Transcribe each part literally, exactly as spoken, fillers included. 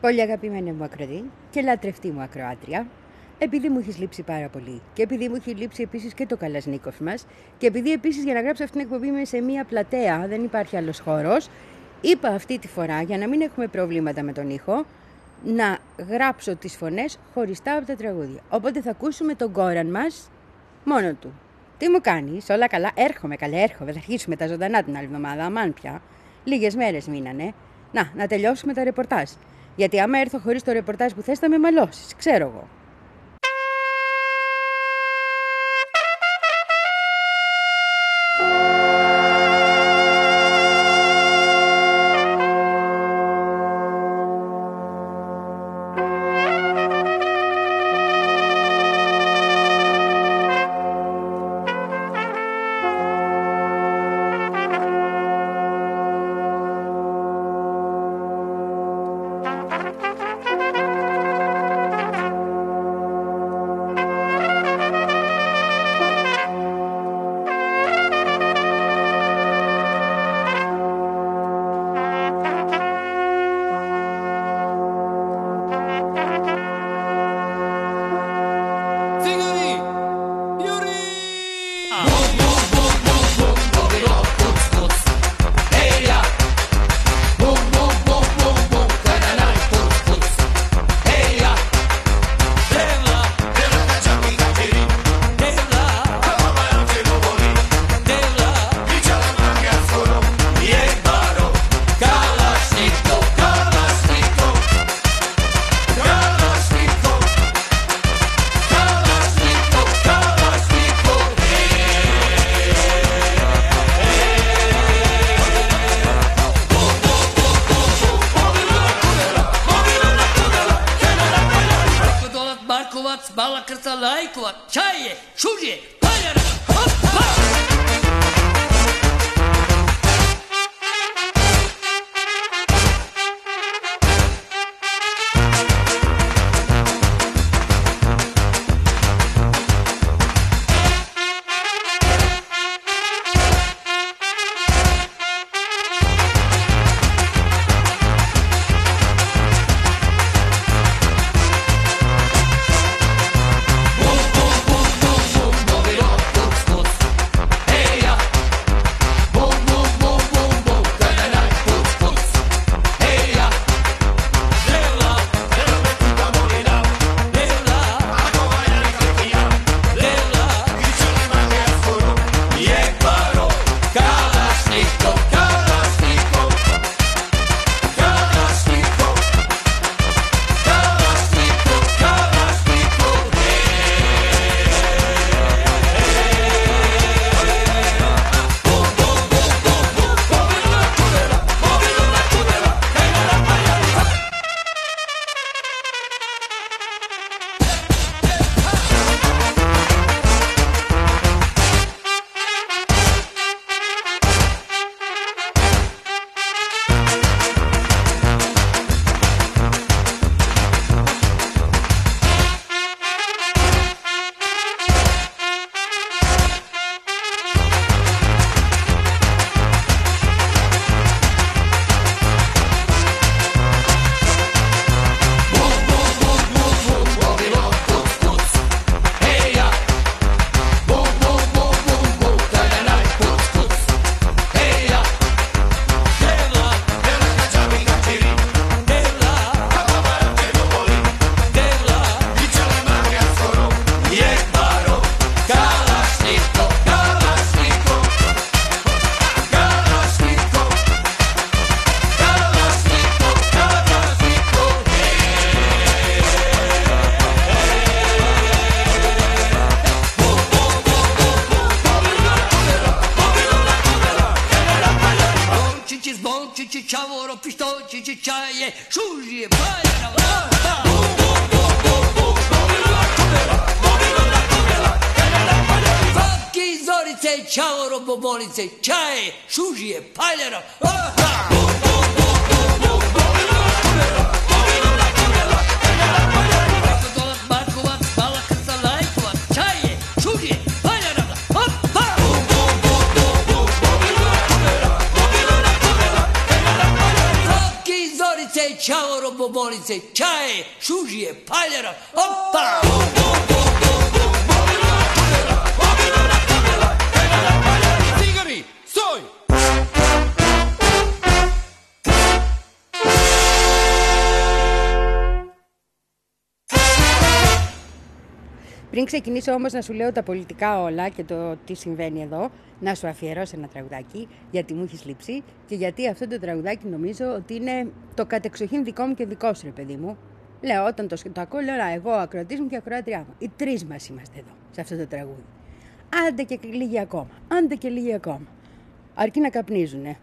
Πολύ αγαπημένη μου ακροατή και λατρευτή μου ακροάτρια, επειδή μου έχει λείψει πάρα πολύ και επειδή μου έχει λείψει επίσης και το Καλασνίκοφ μας και επειδή επίσης για να γράψω αυτήν την εκπομπή είμαι σε μία πλατεία, δεν υπάρχει άλλος χώρος, είπα αυτή τη φορά για να μην έχουμε προβλήματα με τον ήχο να γράψω τις φωνές χωριστά από τα τραγούδια. Οπότε θα ακούσουμε τον Κόραν μας μόνο του. Τι μου κάνεις, όλα καλά? Έρχομαι, καλέ, έρχομαι. Θα αρχίσουμε τα ζωντανά την άλλη εβδομάδα. Αμάν πια. Λίγες μέρες μείνανε. Να, να τελειώσουμε τα ρεπορτάζ. Γιατί άμα έρθω χωρίς το ρεπορτάζ που θες θα με μαλώσεις, ξέρω εγώ. Ciao, Μόνιτσε, τσάι, σούζιε, πάλερα, όπα! Σίγαρη, σόι! Πριν ξεκινήσω όμως να σου λέω τα πολιτικά όλα και το τι συμβαίνει εδώ, να σου αφιερώσω ένα τραγουδάκι, γιατί μου έχεις λείψει και γιατί αυτό το τραγουδάκι νομίζω ότι είναι το κατεξοχήν δικό μου και δικό σου, ρε παιδί μου. Λέω, όταν το, το ακούω, λέω, εγώ, ο ακροατής μου και η ακροάτριά μου. Οι τρεις μας είμαστε εδώ, σε αυτό το τραγούδι. Άντε και λίγοι ακόμα, άντε και λίγοι ακόμα. Αρκεί να καπνίζουνε.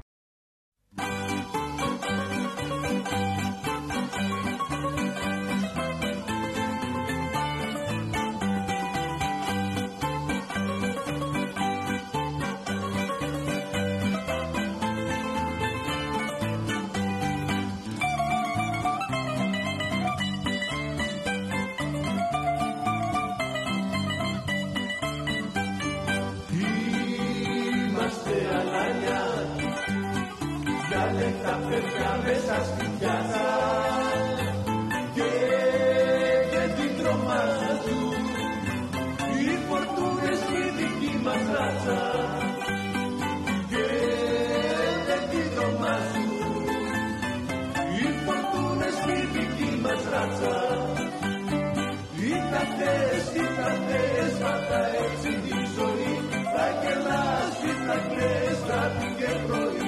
Τα παιδιά μέσα στην πιάτσα και δεν την τρομάζουν οι φορτούνες στη δική μας ράτσα και δεν την τρομάζουν οι φορτούνες στη δική μας ράτσα. Ήταν θες, ήταν θες, πάντα έτσι τη ζωή θα γελάς ή θα κλαις βράδυ και πρωί.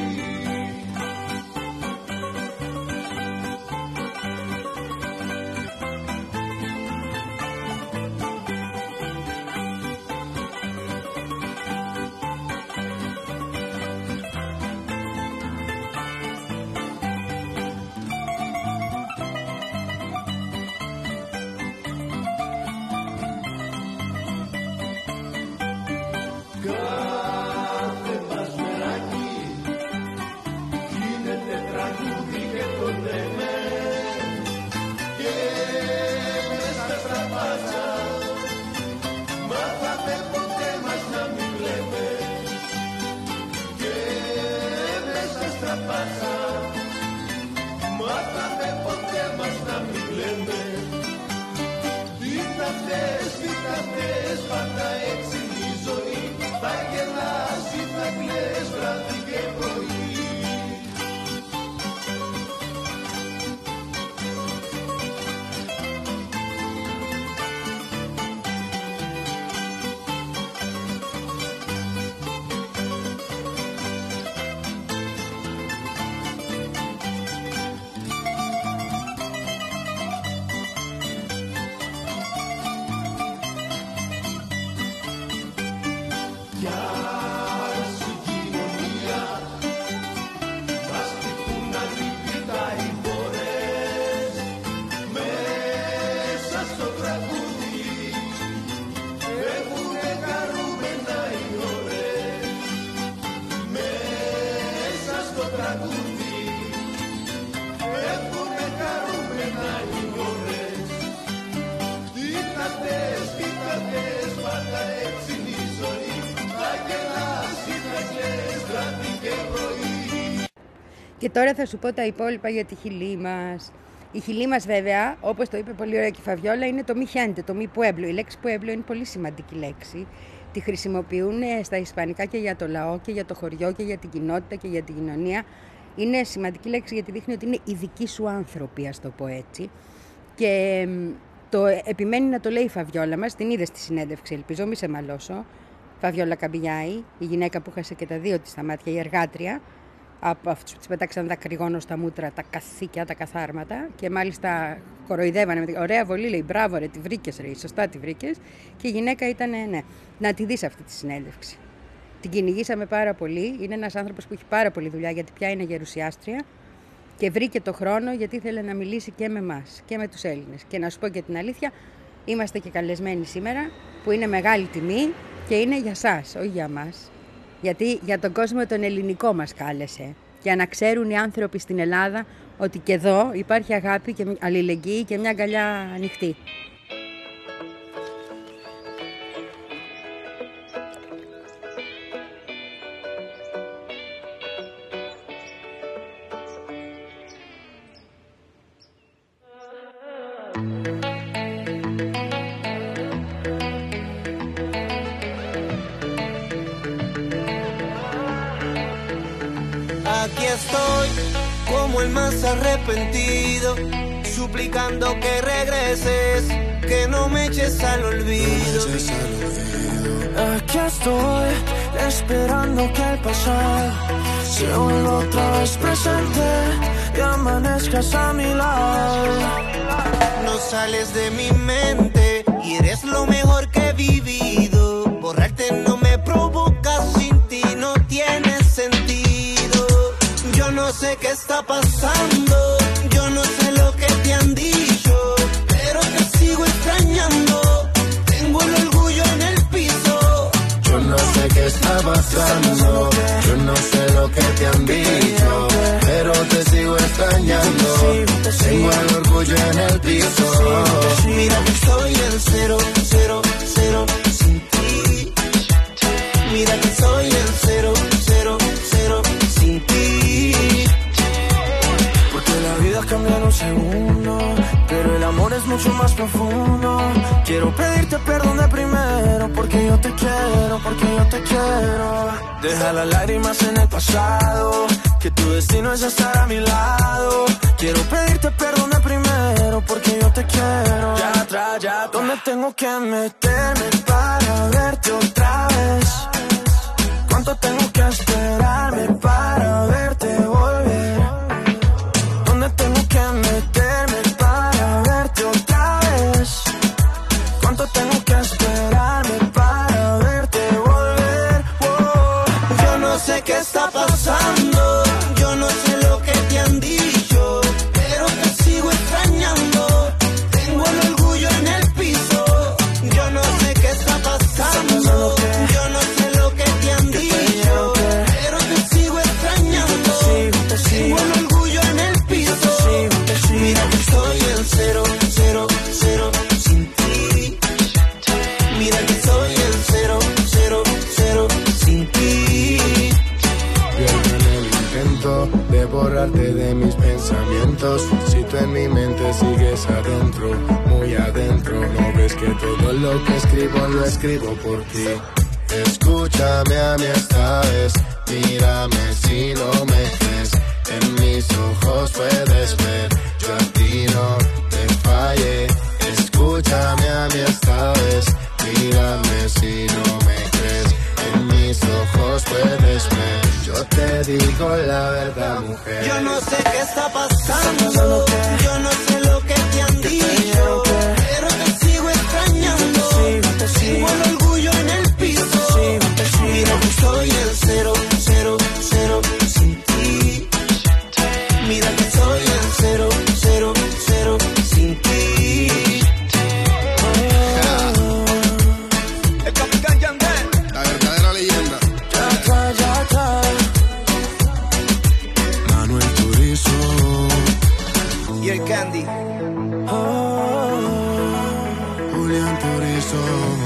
Και τώρα θα σου πω τα υπόλοιπα για τη χιλή μας. Η χιλή μας βέβαια, όπως το είπε πολύ ωραία και η Φαβιόλα, είναι το μη χέντε, το μη pueblo. Η λέξη pueblo είναι πολύ σημαντική λέξη. Τη χρησιμοποιούν στα ισπανικά και για το λαό και για το χωριό και για την κοινότητα και για την κοινωνία. Είναι σημαντική λέξη γιατί δείχνει ότι είναι οι δικοί σου άνθρωποι, ας το πω έτσι. Και το επιμένει να το λέει η Φαβιόλα μας, την είδε στη συνέντευξη, ελπίζω, μη σε μαλώσω. Φαβιόλα Καμπιγιάη, η γυναίκα που χάσε και τα δύο της στα μάτια, η εργάτρια. Από αυτούς που τις πετάξαν δακρυγόνο στα μούτρα, τα καθήκια, τα καθάρματα και μάλιστα κοροϊδεύανε. Ωραία βολή, λέει, μπράβο ρε, τη βρήκες ρε, σωστά τη βρήκες. Και η γυναίκα ήταν, ναι, να τη δεις αυτή τη συνέντευξη. Την κυνηγήσαμε πάρα πολύ, είναι ένας άνθρωπος που έχει πάρα πολύ δουλειά γιατί πια είναι γερουσιάστρια και βρήκε το χρόνο γιατί ήθελε να μιλήσει και με εμάς και με τους Έλληνες. Και να σου πω και την αλήθεια, είμαστε και καλεσμένοι σήμερα που είναι μεγάλη τιμή και είναι για σας, όχι για μας. Γιατί για τον κόσμο τον ελληνικό μας κάλεσε. Για να ξέρουν οι άνθρωποι στην Ελλάδα ότι και εδώ υπάρχει αγάπη και αλληλεγγύη και μια αγκαλιά ανοιχτή. Aquí estoy, como el más arrepentido, suplicando que regreses, que no me eches al olvido. Aquí estoy, esperando que el pasado se vuelva otra vez presente y amanezcas a mi lado. No sales de mi mente y eres lo mejor que he vivido. Borrarte no me provoca, sin ti no tiene sentido. Yo no sé qué está pasando, yo no sé lo que te han dicho, pero te sigo extrañando, tengo el orgullo en el piso. Yo no sé qué está pasando, yo no sé lo que te han dicho, pero te sigo extrañando, tengo el orgullo en el piso. Mira que estoy en cero, cero, cero sin ti. Mira que estoy en cero, cero, cero sin ti. Porque la vida cambia en un segundo, pero el amor es mucho más profundo. Quiero pedirte perdón de primero, porque yo te quiero, porque yo te quiero. Deja las lágrimas en el pasado, que tu destino es estar a mi lado. Quiero pedirte perdón de primero, porque yo te quiero. Ya atrás, ya, ¿dónde tengo que meterme para verte otra vez? ¿Cuánto tengo que esperarme para verte volver? ¿Dónde tengo que meterme para verte otra vez? ¿Cuánto tengo que esperarme para verte volver? Oh. Yo no sé qué está pasando, yo no sé lo que te han dicho, pero te sigo extrañando, tengo el orgullo en el piso. Yo no sé qué está pasando, yo no sé lo que te han dicho, pero te sigo extrañando, tengo el orgullo en el piso. Mira que estoy en cero, cero, cero sin ti. Mira que estoy en cero, cero, cero sin ti. Pierdo en el intento de borrarte de mis pensamientos. Si tú en mi mente sigues adentro, muy adentro, no ves que todo lo que escribo lo escribo por ti. Escúchame a mí esta vez, mírame si no me crees. En mis ojos puedes ver, yo a ti no te fallé. Escúchame a mí esta vez, mírame si no me crees. En mis ojos puedes ver, yo te digo la verdad, mujer. Yo no sé qué está pasando, yo no sé lo que te han dicho, pero te sigo extrañando, tengo el orgullo en el piso. Mira que estoy en cero, cero, cero sin ti. Mira que estoy en cero, cero, cero sin ti. El Capitán Yandel, La verdadera leyenda. Ya, ya, ya, ya. Manuel Turizo. Y el Candy. Oh. Julián Turizo.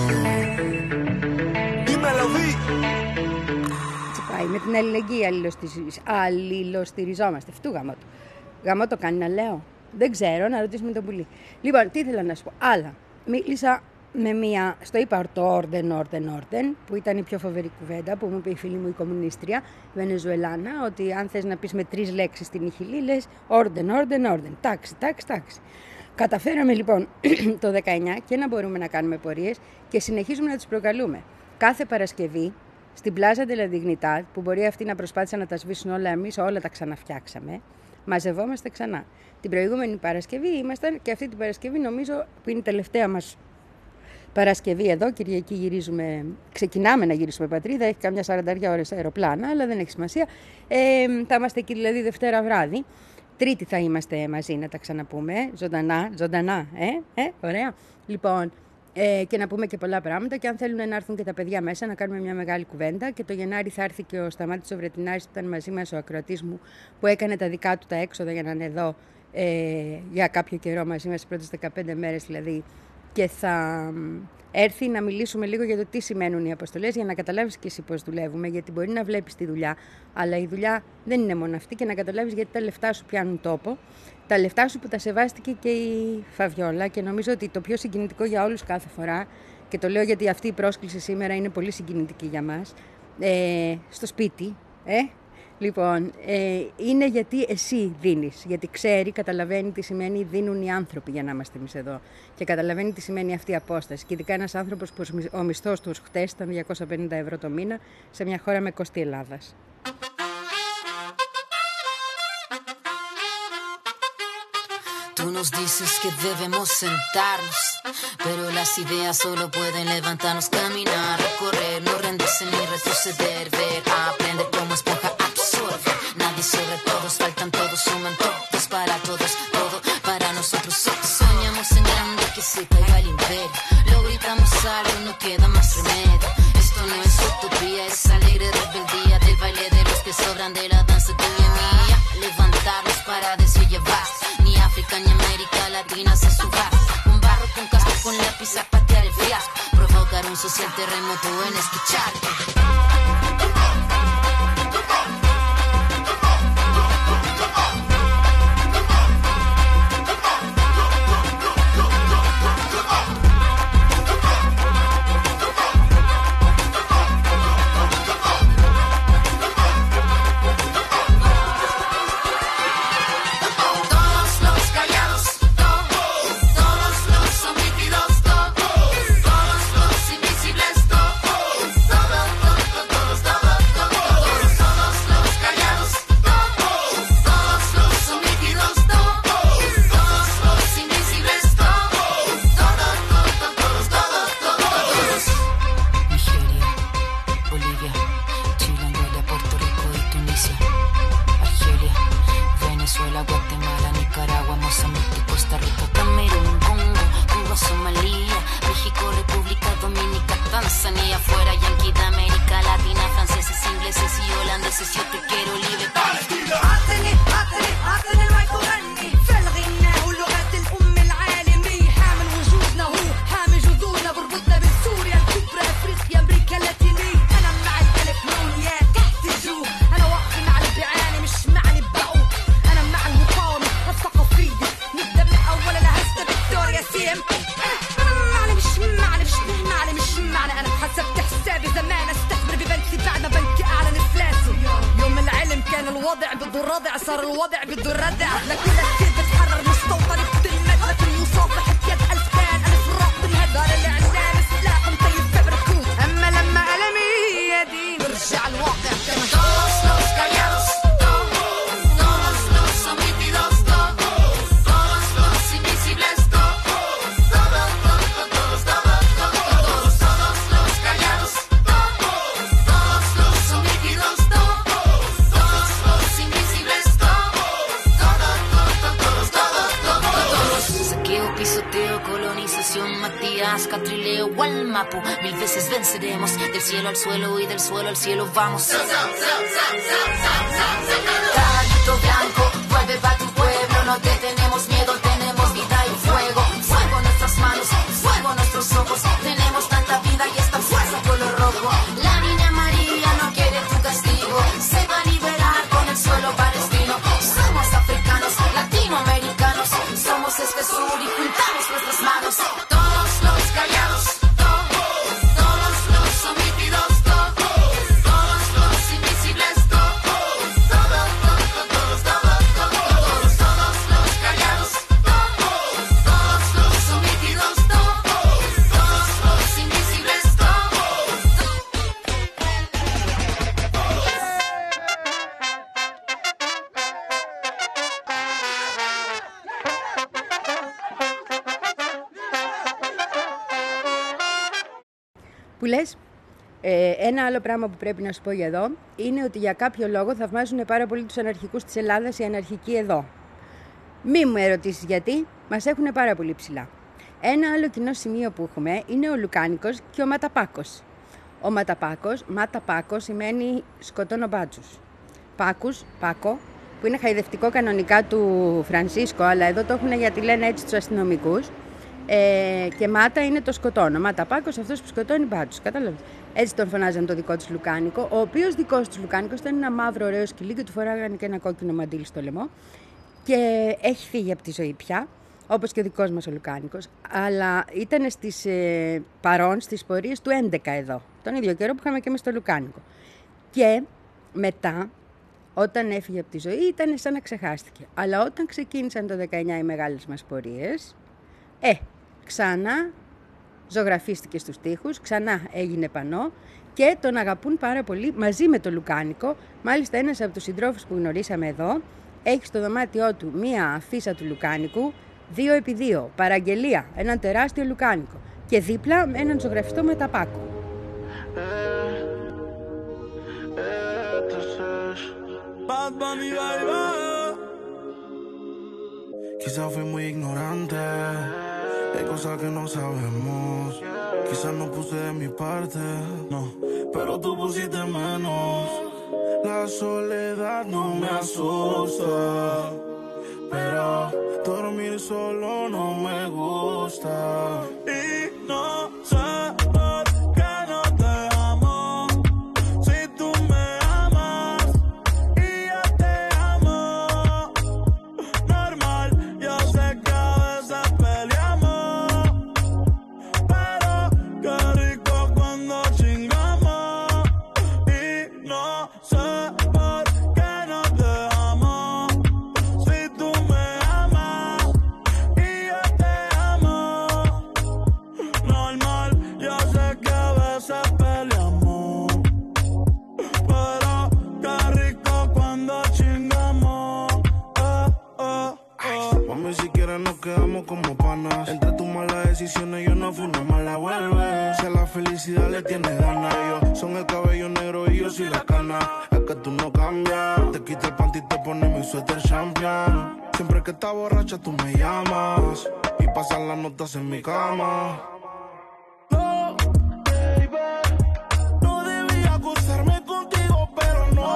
dímelo, Vi. Έτσι πάει. Με την αλληλεγγύη αλληλοστηριζ- αλληλοστηριζόμαστε. Φτού γαμό του. Γαμό το κάνει να λέω. Δεν ξέρω, να ρωτήσουμε τον πουλί. Λοιπόν, τι ήθελα να σου πω. Άλλα. Μίλησα με μία, στο είπα το Όρντεν, Όρντεν, Όρντεν, που ήταν η πιο φοβερή κουβέντα που μου είπε η φίλη μου η κομμουνίστρια Βενεζουελάνα, ότι αν θες να πεις με τρεις λέξεις την Ιχιλή, λες Όρντεν, Όρντεν, Όρντεν. Τάξη, τάξη, τάξη. Καταφέραμε λοιπόν το δεκαεννιά και να μπορούμε να κάνουμε πορείες και συνεχίζουμε να τις προκαλούμε. Κάθε Παρασκευή στην Πλάζα de la Dignidad, που μπορεί αυτοί να προσπάθησαν να τα σβήσουν όλα, εμείς όλα τα ξαναφτιάξαμε, μαζευόμαστε ξανά. Την προηγούμενη Παρασκευή ήμασταν και αυτή την Παρασκευή νομίζω που είναι η τελευταία μας Παρασκευή εδώ, Κυριακή γυρίζουμε, ξεκινάμε να γυρίσουμε πατρίδα, έχει καμιά σαρανταριά ώρες αεροπλάνα, αλλά δεν έχει σημασία. Ε, θα είμαστε εκεί δηλαδή Δευτέρα βράδυ. Τρίτη θα είμαστε μαζί να τα ξαναπούμε, ζωντανά, ζωντανά, ε, ε, ωραία. Λοιπόν, ε, και να πούμε και πολλά πράγματα και αν θέλουν να έρθουν και τα παιδιά μέσα να κάνουμε μια μεγάλη κουβέντα και το Γενάρη θα έρθει και ο Σταμάτης ο Βρετινάρης που ήταν μαζί μας, ο ακροατής μου που έκανε τα δικά του τα έξοδα για να είναι εδώ ε, για κάποιο καιρό μαζί μας, τις πρώτες δεκαπέντε μέρες δηλαδή και θα έρθει να μιλήσουμε λίγο για το τι σημαίνουν οι αποστολές, για να καταλάβεις και εσύ πώς δουλεύουμε, γιατί μπορεί να βλέπεις τη δουλειά, αλλά η δουλειά δεν είναι μόνο αυτή, και να καταλάβεις γιατί τα λεφτά σου πιάνουν τόπο. Τα λεφτά σου που τα σεβάστηκε και η Φαβιόλα, και νομίζω ότι το πιο συγκινητικό για όλους κάθε φορά, και το λέω γιατί αυτή η πρόσκληση σήμερα είναι πολύ συγκινητική για μας, ε, στο σπίτι, ε, λοιπόν, ε, είναι γιατί εσύ δίνεις, γιατί ξέρει, καταλαβαίνει τι σημαίνει δίνουν οι άνθρωποι για να είμαστε εμείς εδώ, και καταλαβαίνει τι σημαίνει αυτή η απόσταση, και ειδικά ένας άνθρωπος που ο μισθός του χτες ήταν διακόσια πενήντα ευρώ το μήνα σε μια χώρα με κόστη Ελλάδας. Tú nos dices que debemos sentarnos, pero las ideas solo pueden levantarnos, caminar, recorrer, no rendirse ni retroceder, ver, aprender como esponja, absorber. Nadie sobre todos, faltan todos, suman todos para todos, todo para nosotros. Soñamos en grande que se caiga el imperio, lo gritamos algo, no queda más remedio. Esto no es utopía, es alegre rebeldía del baile de los que sobran de la danza tuya y mía. Levantarnos para desoyevar. África ni América Latina se suba. Un barro con casco, con lápiz a patear el fiasco. Provocar un social terremoto en escuchar. Cielo vamos. Caballito blanco, vuelve pa' tu pueblo. No te tenemos miedo, tenemos vida y fuego. Fuego en nuestras manos, fuego en nuestros ojos. Tenemos tanta vida y esta fuerza color rojo. La niña María no quiere tu castigo. Se va a liberar con el suelo palestino. Somos africanos, latinoamericanos. Somos este sur y juntamos nuestras manos. Todos los callados. Που λες, ε, ένα άλλο πράγμα που πρέπει να σου πω για εδώ είναι ότι για κάποιο λόγο θαυμάζουν πάρα πολύ τους αναρχικούς της Ελλάδας οι αναρχικοί εδώ. Μη μου ερωτήσεις γιατί, μας έχουν πάρα πολύ ψηλά. Ένα άλλο κοινό σημείο που έχουμε είναι ο Λουκάνικος και ο Ματαπάκος. Ο Ματαπάκος, Ματαπάκο σημαίνει σκοτώνω μπάτσους. Πάκους, Πάκο, που είναι χαϊδευτικό κανονικά του Φρανσίσκο, αλλά εδώ το έχουν γιατί λένε έτσι τους αστυνομικούς. Ε, και Μάτα είναι το σκοτώνω. Μάτα Πάκος, αυτός που σκοτώνει Μπάτσους. Κατάλαβες. Έτσι τον φωνάζαν το δικό τους λουκάνικο. Ο οποίος δικός τους λουκάνικος ήταν ένα μαύρο ωραίο σκυλί και του φοράγανε και ένα κόκκινο μαντίλι στο λαιμό. Και έχει φύγει από τη ζωή πια, όπως και ο δικός μας ο λουκάνικος. Αλλά ήταν στις, ε, παρόν στις πορείες του έντεκα εδώ. Τον ίδιο καιρό που είχαμε και εμείς το λουκάνικο. Και μετά, όταν έφυγε από τη ζωή, ήταν σαν να ξεχάστηκε. Αλλά όταν ξεκίνησαν το δεκαεννιά οι μεγάλες μας πορείες, ε, ξανά ζωγραφίστηκε στους τοίχους, ξανά έγινε πανό και τον αγαπούν πάρα πολύ μαζί με το λουκάνικο. Μάλιστα ένας από τους συντρόφους που γνωρίσαμε εδώ έχει στο δωμάτιό του μία αφίσα του λουκάνικου, δύο επί δύο, παραγγελία, έναν τεράστιο λουκάνικο και δίπλα έναν ζωγραφιστό με ταπάκο. Quizás fui muy ignorante, hay cosas que no sabemos. Quizás no puse de mi parte, no, pero tú pusiste menos. La soledad no me asusta, pero dormir solo no me gusta. Y no sé. Como panas, entre tus malas decisiones yo no fui una mala vuelve. Si a la felicidad le tienes ganas, ellos son el cabello negro y yo soy la cana. Es que tú no cambias, te quita el panty y te pones mi suéter champion. Siempre que estás borracha tú me llamas y pasan las notas en mi cama. No, baby, no debía acostarme contigo, pero no.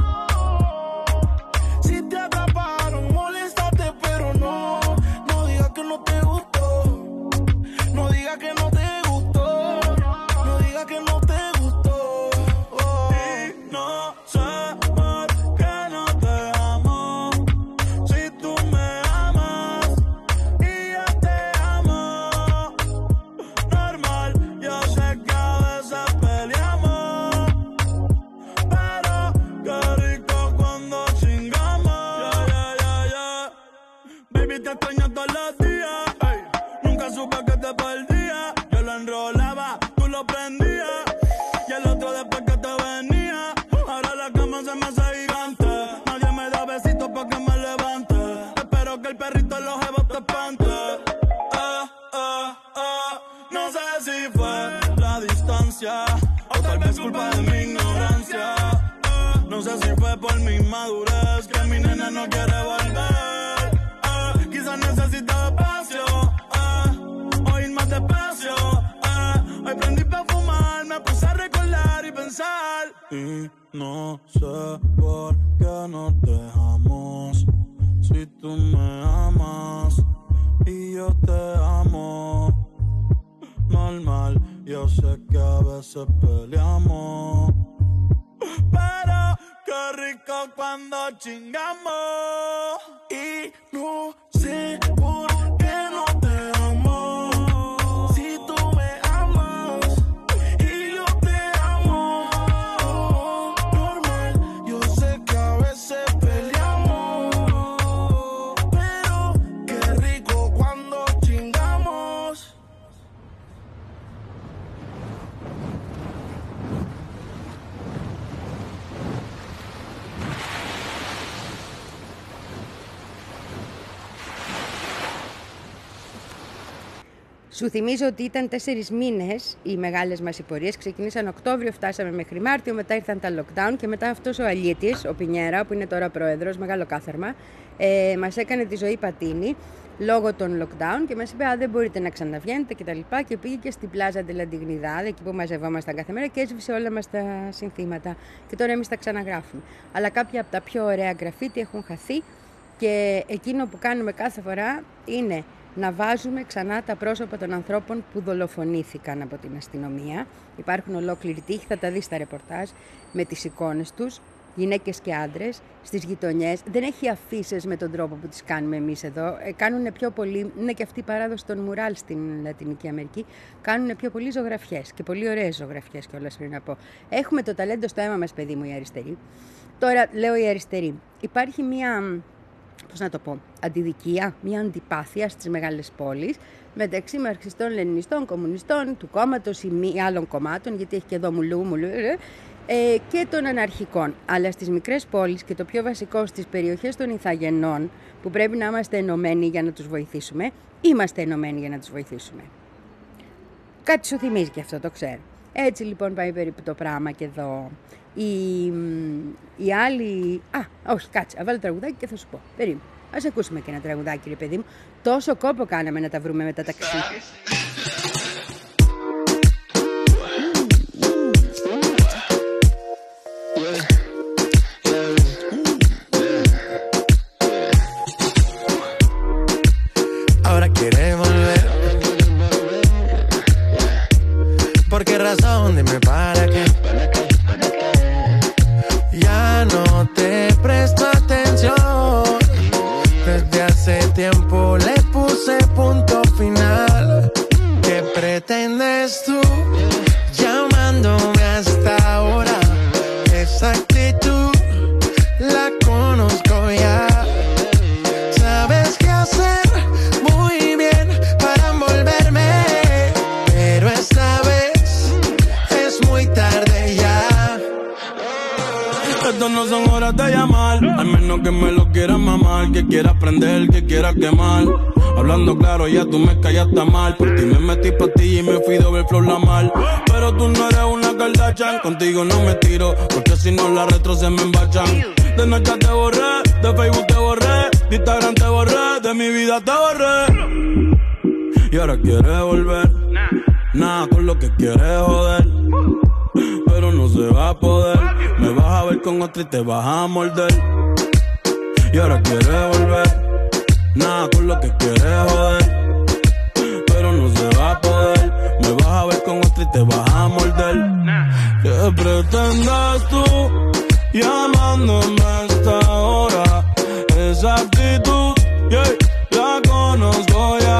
Si te atraparon, molestaste, pero no. Que no te gustó, no diga que no te gustó, no diga que no te gustó. Oh. Y no sé por qué no te amo, si tú me amas y yo te amo. Normal, yo sé que a veces peleamos, pero qué rico cuando chingamos. Yeah, yeah, yeah, yeah. Baby, te extraño todos los días. Supe que te perdía, yo lo enrolaba, tú lo prendías, y el otro después que te venía, ahora la cama se me hace gigante, nadie me da besitos pa' que me levante, espero que el perrito en los jebos te espante, eh, eh, eh. No sé si fue la distancia, o tal vez culpa de mi ignorancia, eh. No sé si fue por mi inmadurez, que mi nena no quiere volver, eh. Quizás necesita espacio, más despacio, eh. Hoy prendí pa' fumar, me puse a recordar y pensar. Y no sé por qué nos dejamos, si tú me amas y yo te amo. Normal, yo sé que a veces peleamos, pero qué rico cuando chingamos. Y no sé por qué no te amo. Σου θυμίζω ότι ήταν τέσσερις μήνες οι μεγάλες μας πορείες. Ξεκινήσαν Οκτώβριο, φτάσαμε μέχρι Μάρτιο, μετά ήρθαν τα lockdown και μετά αυτός ο Αλίτης, ο Πινιέρα, που είναι τώρα πρόεδρος, μεγάλο κάθαρμα, ε, μας έκανε τη ζωή πατίνη λόγω των lockdown και μας είπε «Α, δεν μπορείτε να ξαναβγαίνετε» και τα λοιπά, και πήγε και στην Πλάζα Ντελαντιγνιδάδ, εκεί που μαζευόμασταν κάθε μέρα, και έσβησε όλα μας τα συνθήματα. Και τώρα εμείς τα ξαναγράφουμε. Αλλά κάποια από τα πιο ωραία γραφίτι έχουν χαθεί και εκείνο που κάνουμε κάθε φορά είναι να βάζουμε ξανά τα πρόσωπα των ανθρώπων που δολοφονήθηκαν από την αστυνομία. Υπάρχουν ολόκληροι τείχοι, θα τα δεις στα ρεπορτάζ, με τις εικόνες τους, γυναίκες και άντρες, στις γειτονιές. Δεν έχει αφίσες με τον τρόπο που τις κάνουμε εμείς εδώ. Ε, κάνουν πιο πολύ, είναι και αυτή η παράδοση των μουράλ στην Λατινική Αμερική, κάνουν πιο πολύ ζωγραφιές και πολύ ωραίες ζωγραφιές κιόλας, πρέπει να πω. Έχουμε το ταλέντο στο αίμα μας, παιδί μου, οι αριστεροί. Τώρα λέω οι αριστεροί. Υπάρχει μία, πώς να το πω, αντιδικία, μία αντιπάθεια στις μεγάλες πόλεις μεταξύ μαρξιστών, λενινιστών, κομμουνιστών, του κόμματος ή μη άλλων κομμάτων, γιατί έχει και εδώ μουλού, μουλού, ε, και των αναρχικών. Αλλά στις μικρές πόλεις και το πιο βασικό στις περιοχές των ηθαγενών, που πρέπει να είμαστε ενωμένοι για να τους βοηθήσουμε, είμαστε ενωμένοι για να τους βοηθήσουμε. Κάτι σου θυμίζει και αυτό, το ξέρω. Έτσι λοιπόν πάει περίπου το πράγμα και εδώ. Η, η άλλη... Α, όχι, κάτσε, θα βάλω τραγουδάκι και θα σου πω. Περίμενε. Ας ακούσουμε και ένα τραγουδάκι, ρε παιδί μου. Τόσο κόπο κάναμε να τα βρούμε με τα ταξί. Ahora quiere volver. ¿Por qué razón? Dime para qué. Ya no te presto atención. Desde hace tiempo le puse punto final. ¿Qué pretendes tú llamándome hasta ahora? Esa actitud la conozco ya. Sabes qué hacer muy bien para envolverme, pero esta vez es muy tarde ya. Estas no son horas de llamar, al menos que me lo quieras mamar, que quieras prender, que quieras quemar. Hablando claro, ya tú me callaste mal. Por ti me metí pa' ti y me fui de ver flor la mal. Pero tú no eres una Kardashian, contigo no me tiro, porque si no las retro se me embachan. De noche te borré, de Facebook te borré, de Instagram te borré, de mi vida te borré. Y ahora quieres volver, nada con lo que quieres joder. Pero no se va a poder, me vas a ver con otra y te vas a morder. Y ahora quieres volver, nada con lo que quieres joder. Pero no se va a poder, me vas a ver con otra y te vas a morder. ¿Qué pretendes tú llamándome a esta hora? Esa actitud, yeah, la conozco ya.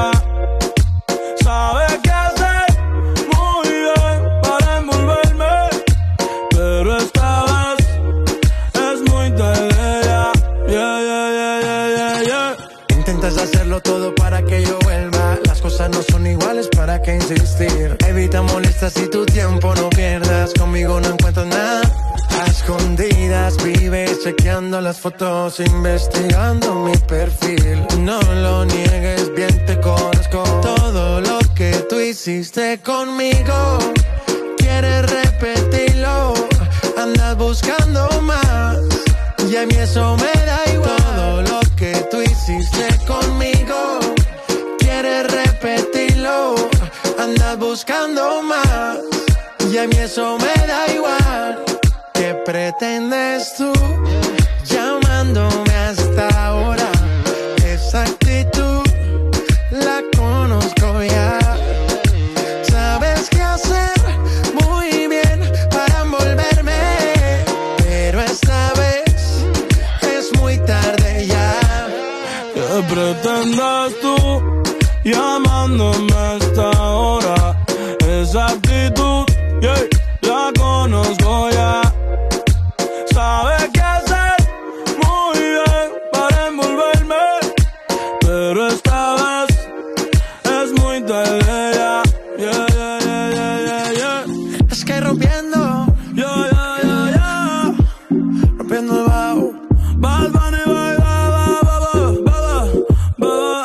Sabes qué hacer muy bien para envolverme, pero esta vez es muy tarde ya. Yeah, yeah, yeah, yeah, yeah, yeah. Intentas hacerlo todo para que yo vuelva. Las cosas no son iguales, ¿para qué insistir? Evita molestas y tu tiempo no pierdas. Conmigo no encuentro nada. A escondidas vives chequeando las fotos, investigando mi perfil. No lo niegues, bien te conozco. Todo lo que tú hiciste conmigo, quieres repetirlo. Andas buscando más y a mí eso me da igual. Todo lo que tú hiciste conmigo, quieres repetirlo. Andas buscando más y a mí eso me da igual. ¿Qué pretendes tú llamándome hasta ahora? Esa actitud la conozco ya. Sabes qué hacer muy bien para envolverme, pero esta vez es muy tarde ya. ¿Qué pretendes tú llamándome a esta hora? Esa actitud, yeah, la conozco ya. Sabes qué hacer muy bien para envolverme, pero esta vez es muy tarde ya. Yeah, yeah, yeah, yeah, yeah, yeah. Es que rompiendo, Yeah, yeah, yeah, yeah. rompiendo el bajo. Bad Bunny, bye, bye, bye, bye, bye, bye.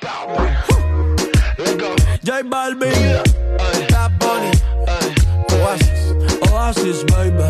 J Balvin, Bad Bunny, Oasis. Oasis, baby.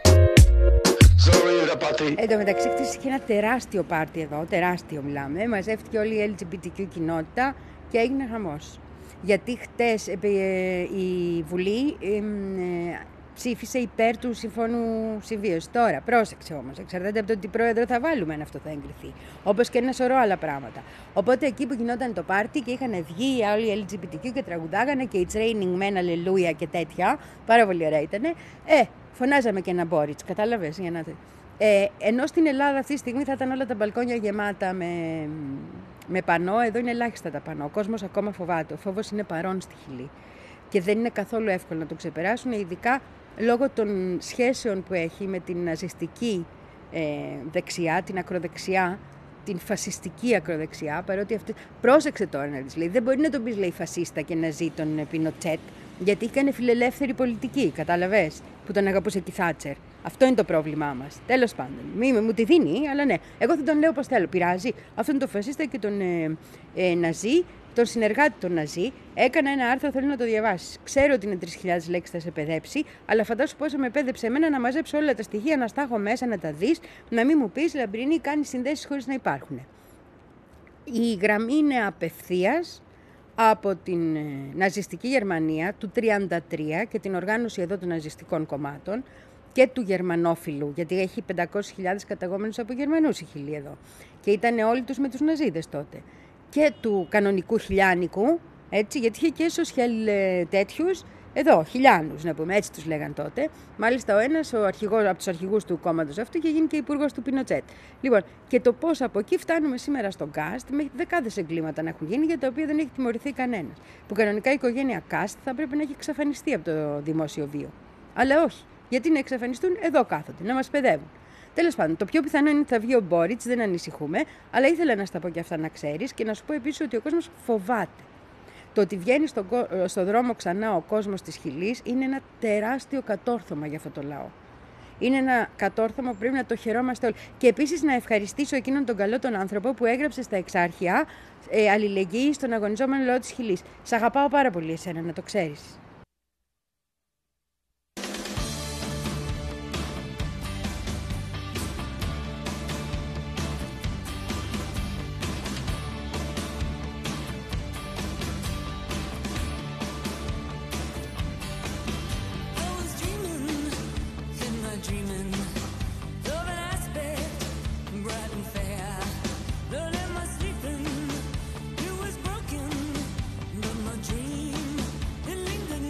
Εν τω μεταξύ, χθες είχε ένα τεράστιο πάρτι εδώ, τεράστιο μιλάμε. Μαζεύτηκε όλη η ελ τζι μπι τι κιου κοινότητα και έγινε χαμός. Γιατί χτες ε, η Βουλή ε, ψήφισε υπέρ του Συμφώνου Συμβίωσης. Τώρα, πρόσεξε όμως, εξαρτάται από το τι πρόεδρο θα βάλουμε αν αυτό θα εγκριθεί. Όπως και ένα σωρό άλλα πράγματα. Οπότε εκεί που γινόταν το πάρτι και είχαν βγει όλοι οι ελ τζι μπι τι κιου και τραγουδάγανε και It's raining men, αλληλούια και τέτοια, πάρα πολύ ωραία ήτανε. Ε, φωνάζαμε και ένα Μπόριτς, κατάλαβες, για να... Ε, ενώ στην Ελλάδα αυτή τη στιγμή θα ήταν όλα τα μπαλκόνια γεμάτα με, με πανό, εδώ είναι ελάχιστα τα πανό. Ο κόσμος ακόμα φοβάται. Ο φόβος είναι παρόν στη Χιλή. Και δεν είναι καθόλου εύκολο να το ξεπεράσουν, ειδικά λόγω των σχέσεων που έχει με την ναζιστική ε, δεξιά, την ακροδεξιά, την φασιστική ακροδεξιά, παρότι αυτή... Πρόσεξε τώρα να δεις, λέει, δεν μπορεί να τον πεις, λέει, φασίστα και να ζει τον Πινοτσέτ, γιατί έκανε φιλελεύθερη πολιτική, κατάλαβες, που τον αγαπούσε και η Θάτσερ. Αυτό είναι το πρόβλημά μας. Τέλος πάντων. Μη μου τη δίνει, αλλά ναι. Εγώ θα τον λέω όπως θέλω. Πειράζει. Αυτό είναι το φασίστα και τον ε, ε, Ναζί, τον συνεργάτη τον Ναζί. Έκανα ένα άρθρο, θέλω να το διαβάσεις. Ξέρω ότι είναι τρεις χιλιάδες λέξεις, θα σε παιδέψει, αλλά φαντάσου πόσο με παιδέψε εμένα να μαζέψω όλα τα στοιχεία, να στα έχω μέσα, να τα δεις, να μην μου πεις, Λαμπρινή, κάνει συνδέσεις χωρίς να υπάρχουν. Η γραμμή είναι απευθείας από την ε, ναζιστική Γερμανία του τριάντα τρία και την οργάνωση εδώ των ναζιστικών κομμάτων και του γερμανόφιλου, γιατί έχει πεντακόσιες χιλιάδες καταγόμενους από Γερμανούς η Χιλή εδώ. Και ήταν όλοι τους με τους Ναζίδες τότε. Και του κανονικού χιλιάνικου, έτσι, γιατί είχε και σοσιαλ τέτοιους, εδώ, χιλιάνους να πούμε, έτσι τους λέγαν τότε. Μάλιστα ο ένας, ο αρχηγός, από τους αρχηγούς του κόμματος αυτού, είχε γίνει και υπουργός του Πινοτσέτ. Λοιπόν, και το πώς από εκεί φτάνουμε σήμερα στον Κάστ, με δεκάδες εγκλήματα να έχουν γίνει, για τα οποία δεν έχει τιμωρηθεί κανένας. Που κανονικά η οικογένεια Κάστ θα πρέπει να έχει εξαφανιστεί από το δημόσιο βίο. Αλλά όχι. Γιατί να εξαφανιστούν, εδώ κάθονται, να μας παιδεύουν. Τέλος πάντων, το πιο πιθανό είναι ότι θα βγει ο Μπόριτς, δεν ανησυχούμε, αλλά ήθελα να στα πω και αυτά να ξέρεις και να σου πω επίσης ότι ο κόσμος φοβάται. Το ότι βγαίνει στον στο δρόμο ξανά ο κόσμος της Χιλής είναι ένα τεράστιο κατόρθωμα για αυτό το λαό. Είναι ένα κατόρθωμα που πρέπει να το χαιρόμαστε όλοι. Και επίσης να ευχαριστήσω εκείνον τον καλό τον άνθρωπο που έγραψε στα εξάρχεια ε, αλληλεγγύη στον αγωνιζόμενο λαό της Χιλής. Σ' αγαπάω πάρα πολύ εσένα, να το ξέρεις. Dream, it lingered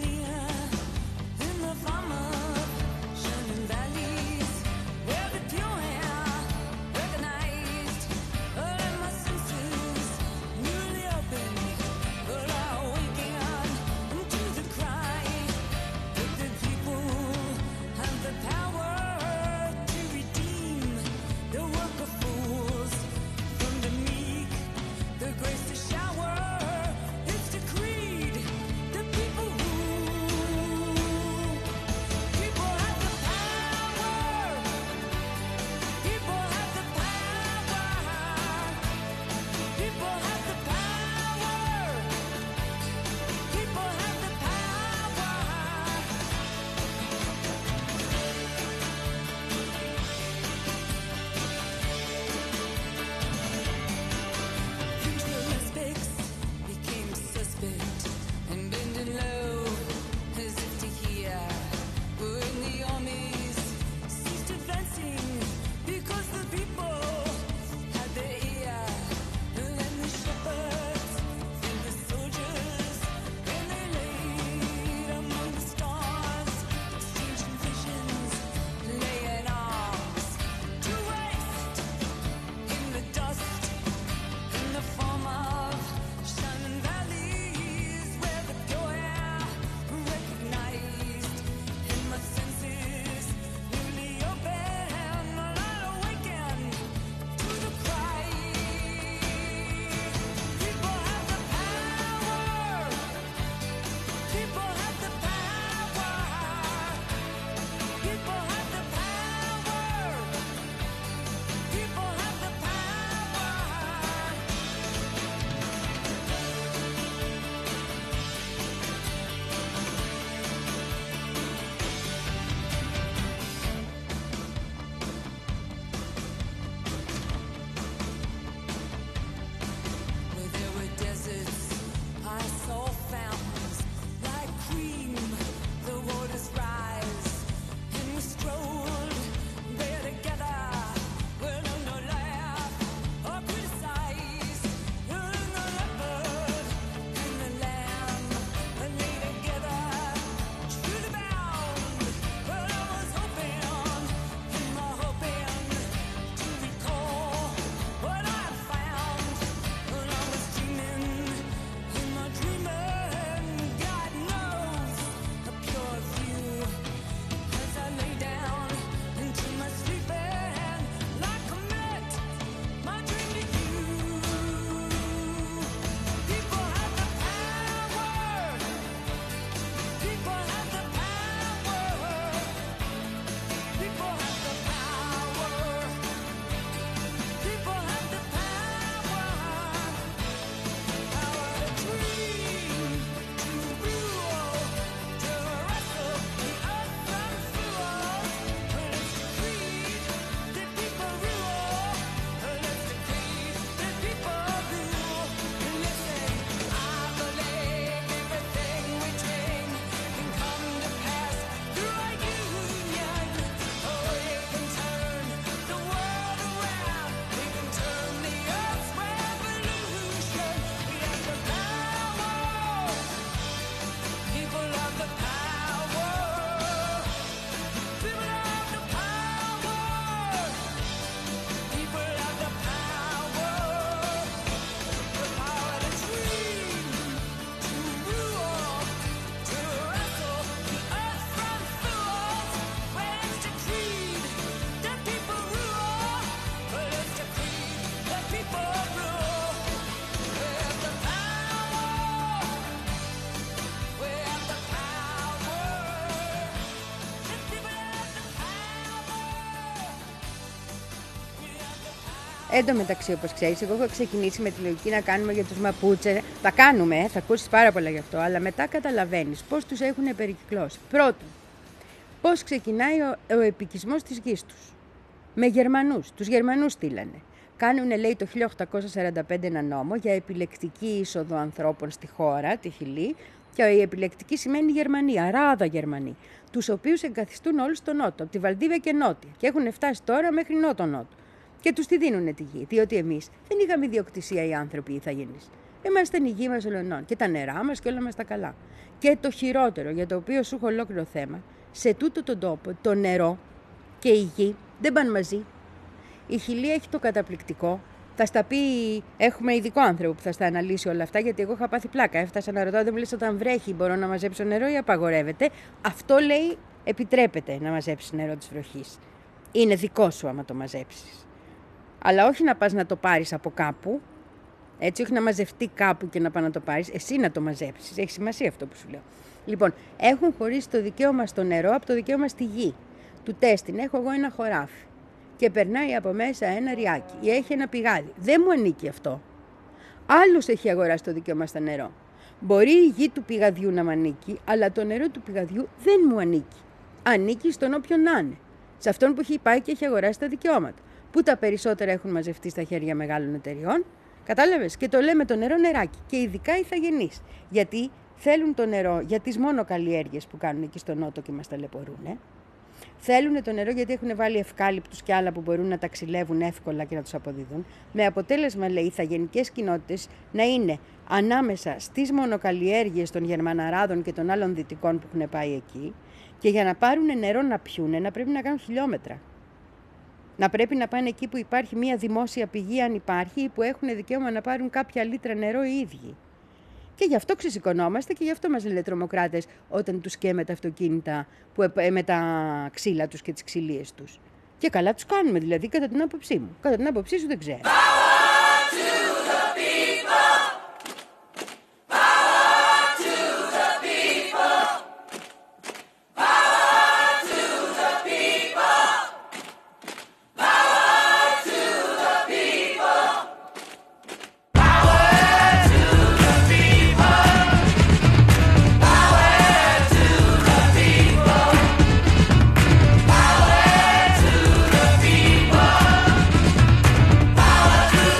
Εν τω μεταξύ, όπως ξέρεις, εγώ έχω ξεκινήσει με τη λογική να κάνουμε για τους Μαπούτσε. Τα κάνουμε, θα ακούσεις πάρα πολλά γι' αυτό, αλλά μετά καταλαβαίνεις πώς τους έχουν περικυκλώσει. Πρώτον, πώς ξεκινάει ο, ο επικισμός της γης τους. Με Γερμανούς. Τους Γερμανούς στείλανε. Κάνουν, λέει, το χίλια οκτακόσια σαράντα πέντε ένα νόμο για επιλεκτική είσοδο ανθρώπων στη χώρα, τη Χιλή, και η επιλεκτική σημαίνει Γερμανία, ράδα Γερμανοί, τους οποίους εγκαθιστούν όλους στο νότο, από τη Βαλντίβια και νότια, και έχουν φτάσει τώρα μέχρι νότο-νότο. Και τους τη δίνουν τη γη, διότι εμείς δεν είχαμε ιδιοκτησία οι άνθρωποι οι ηθαγενείς. Ήμασταν η γη μας ολονών και τα νερά μας και όλα μας τα καλά. Και το χειρότερο, για το οποίο σου έχω ολόκληρο θέμα, σε τούτο τον τόπο, το νερό και η γη δεν πάνε μαζί. Η Χιλή έχει το καταπληκτικό. Θα στα πει, έχουμε ειδικό άνθρωπο που θα στα αναλύσει όλα αυτά, γιατί εγώ είχα πάθει πλάκα. Έφτασα να ρωτάω, δεν μου λες όταν βρέχει μπορώ να μαζέψω νερό ή απαγορεύεται. Αυτό λέει, επιτρέπεται να μαζέψεις νερό της βροχής. Είναι δικό σου άμα το μαζέψεις. Αλλά όχι να πας να το πάρεις από κάπου, έτσι, όχι να μαζευτεί κάπου και να πας να το πάρεις, εσύ να το μαζέψεις. Έχει σημασία αυτό που σου λέω. Λοιπόν, έχουν χωρίσει το δικαίωμα στο νερό από το δικαίωμα στη γη. Του τέστην, έχω εγώ ένα χωράφι και περνάει από μέσα ένα ριάκι ή έχει ένα πηγάδι. Δεν μου ανήκει αυτό. Άλλος έχει αγοράσει το δικαίωμα στο νερό. Μπορεί η γη του πηγαδιού να μ' ανήκει, αλλά το νερό του πηγαδιού δεν μου ανήκει. Ανήκει στον όποιον να είναι. Σε αυτόν που έχει πάει και έχει αγοράσει τα δικαιώματα. Που τα περισσότερα έχουν μαζευτεί στα χέρια μεγάλων εταιριών. Κατάλαβες, και το λέμε το νερό νεράκι. Και ειδικά οι ηθαγενείς. Γιατί θέλουν το νερό για τις μόνο καλλιέργειες που κάνουν εκεί στο νότο και μας ταλαιπωρούν. Ε. Θέλουν το νερό γιατί έχουν βάλει ευκάλυπτους και άλλα που μπορούν να τα ξυλεύουν εύκολα και να τους αποδίδουν. Με αποτέλεσμα, λέει, οι ηθαγενικές κοινότητες να είναι ανάμεσα στις μονοκαλλιέργειες των Γερμαναράδων και των άλλων δυτικών που έχουν πάει εκεί. Και για να πάρουν νερό να πιούνε, να πρέπει να κάνουν χιλιόμετρα. Να πρέπει να πάνε εκεί που υπάρχει μια δημόσια πηγή, αν υπάρχει, ή που έχουν δικαίωμα να πάρουν κάποια λίτρα νερό οι ίδιοι. Και γι' αυτό ξεσηκωνόμαστε και γι' αυτό μας λένε τρομοκράτες όταν τους καίμε τα αυτοκίνητα που, με τα ξύλα τους και τις ξυλίες τους. Και καλά τους κάνουμε, δηλαδή, κατά την άποψή μου. Κατά την άποψή σου δεν ξέρω. Power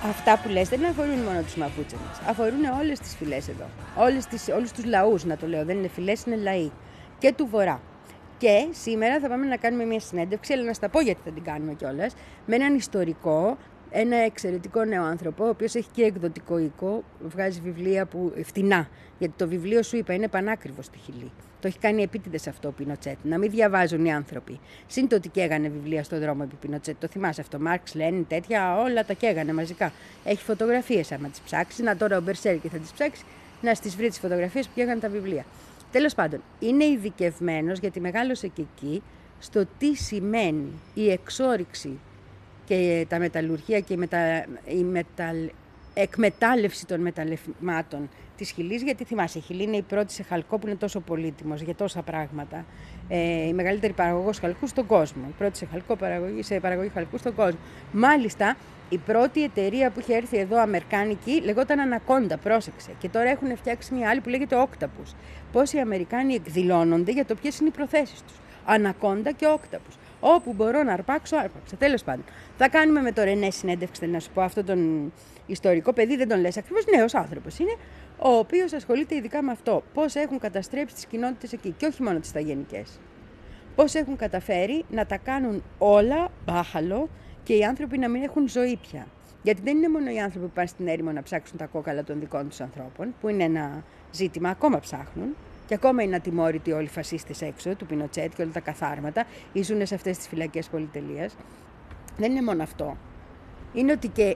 αυτά που λες δεν αφορούν μόνο τους μαπούτσες, αφορούν όλες τις φυλές εδώ. Όλες τις, όλους τους λαούς, να το λέω. Δεν είναι φυλές, είναι λαοί. Και του Βορρά. Και σήμερα θα πάμε να κάνουμε μια συνέντευξη, αλλά να στα πω γιατί θα την κάνουμε κιόλας, με έναν ιστορικό, ένα εξαιρετικό νέο άνθρωπο, ο οποίος έχει και εκδοτικό οίκο, βγάζει βιβλία που φτηνά. Γιατί το βιβλίο σου είπα είναι πανάκριβο στη Χιλή. Το έχει κάνει επίτηδες αυτό ο Πινοτσέτ, να μην διαβάζουν οι άνθρωποι. Συν το ότι καίγανε βιβλία στον δρόμο επί Πινοτσέτ, το θυμάσαι αυτό. Μάρξ, Λένιν, τέτοια, όλα τα καίγανε μαζικά. Έχει φωτογραφίες άμα τις ψάξει. Να τώρα ο Μπερσέρκη θα τις ψάξει, να στις βρει τις φωτογραφίες που καίγανε τα βιβλία. Τέλος πάντων, είναι ειδικευμένος γιατί μεγάλωσε και εκεί στο τι σημαίνει η εξόρυξη και τα μεταλλουργία και η, μετα... η μετα... εκμετάλλευση των μεταλλευμάτων της Χιλής, γιατί θυμάσαι, η Χιλή είναι η πρώτη σε χαλκό που είναι τόσο πολύτιμος για τόσα πράγματα. Ε, η μεγαλύτερη παραγωγός χαλκού στον κόσμο. Η πρώτη σε, χαλκό παραγωγή, σε παραγωγή χαλκού στον κόσμο. Μάλιστα, η πρώτη εταιρεία που είχε έρθει εδώ, αμερικάνικη, λεγόταν Ανακόντα, πρόσεξε. Και τώρα έχουν φτιάξει μια άλλη που λέγεται Octopus. Πώς οι Αμερικάνοι εκδηλώνονται για το ποιες είναι οι προθέσεις τους. Ανακόντα και Octopus. Όπου μπορώ να αρπάξω, άρπαξα. Τέλος πάντων. Θα κάνουμε με το Ρενέ συνέντευξη, να σου πω, αυτόν τον ιστορικό παιδί, δεν τον λες ακριβώς, νέος άνθρωπος είναι, ο οποίος ασχολείται ειδικά με αυτό. Πώς έχουν καταστρέψει τις κοινότητες εκεί, και όχι μόνο τις ταγενικές. Πώς έχουν καταφέρει να τα κάνουν όλα μπάχαλο και οι άνθρωποι να μην έχουν ζωή πια. Γιατί δεν είναι μόνο οι άνθρωποι που πάνε στην έρημο να ψάξουν τα κόκαλα των δικών τους ανθρώπων, που είναι ένα ζήτημα, ακόμα ψάχνουν. Και ακόμα είναι ατιμόρυτοι όλοι οι φασίστες έξω, του Πινοτσέτ και όλα τα καθάρματα, ή ζουν σε αυτές τις φυλακές πολυτελείας. Δεν είναι μόνο αυτό. Είναι ότι και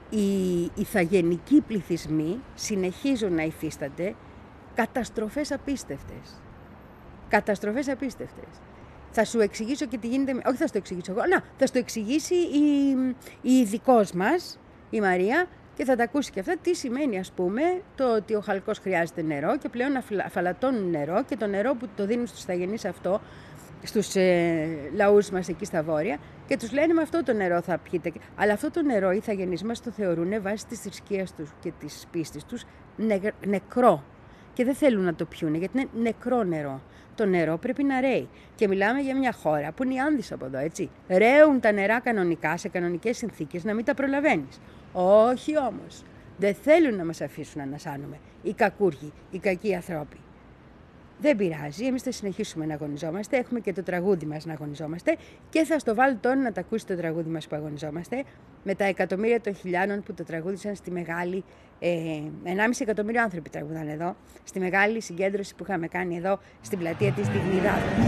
οι ηθαγενικοί πληθυσμοί συνεχίζουν να υφίστανται καταστροφές απίστευτες. Καταστροφές απίστευτες. Θα σου εξηγήσω και τι γίνεται. Όχι, θα σου το εξηγήσω εγώ. Να, θα σου το εξηγήσει η, η ειδικός μας, η Μαρία, και θα τα ακούσει και αυτά. Τι σημαίνει, ας πούμε, το ότι ο χαλκός χρειάζεται νερό και πλέον αφαλατώνουν νερό και το νερό που το δίνουν στους ηθαγενείς αυτό, στους ε, λαούς μας εκεί στα βόρεια, και τους λένε με αυτό το νερό θα πιείτε. Αλλά αυτό το νερό οι ηθαγενείς μας το θεωρούν βάσει της θρησκείας τους και της πίστης τους νε, νεκρό. Και δεν θέλουν να το πιούνε γιατί είναι νεκρό νερό. Το νερό πρέπει να ρέει. Και μιλάμε για μια χώρα που είναι η Άνδης από εδώ, έτσι. Ρέουν τα νερά κανονικά, σε κανονικές συνθήκες, να μην τα προλαβαίνεις. Όχι όμως. Δεν θέλουν να μας αφήσουν να ανασάνουμε. Οι κακούργοι, οι κακοί ανθρώποι. Δεν πειράζει, εμείς θα συνεχίσουμε να αγωνιζόμαστε. Έχουμε και το τραγούδι μας να αγωνιζόμαστε. Και θα στο βάλω τώρα να τα ακούσει το τραγούδι μας που αγωνιζόμαστε. Με τα εκατομμύρια των χιλιάδων που το τραγούδισαν στη μεγάλη. Ε, ενάμιση εκατομμύριο άνθρωποι τραγουδάνε εδώ. Στη μεγάλη συγκέντρωση που είχαμε κάνει εδώ στην πλατεία της Διγνιδάδος.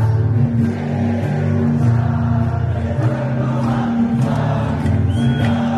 Thank you.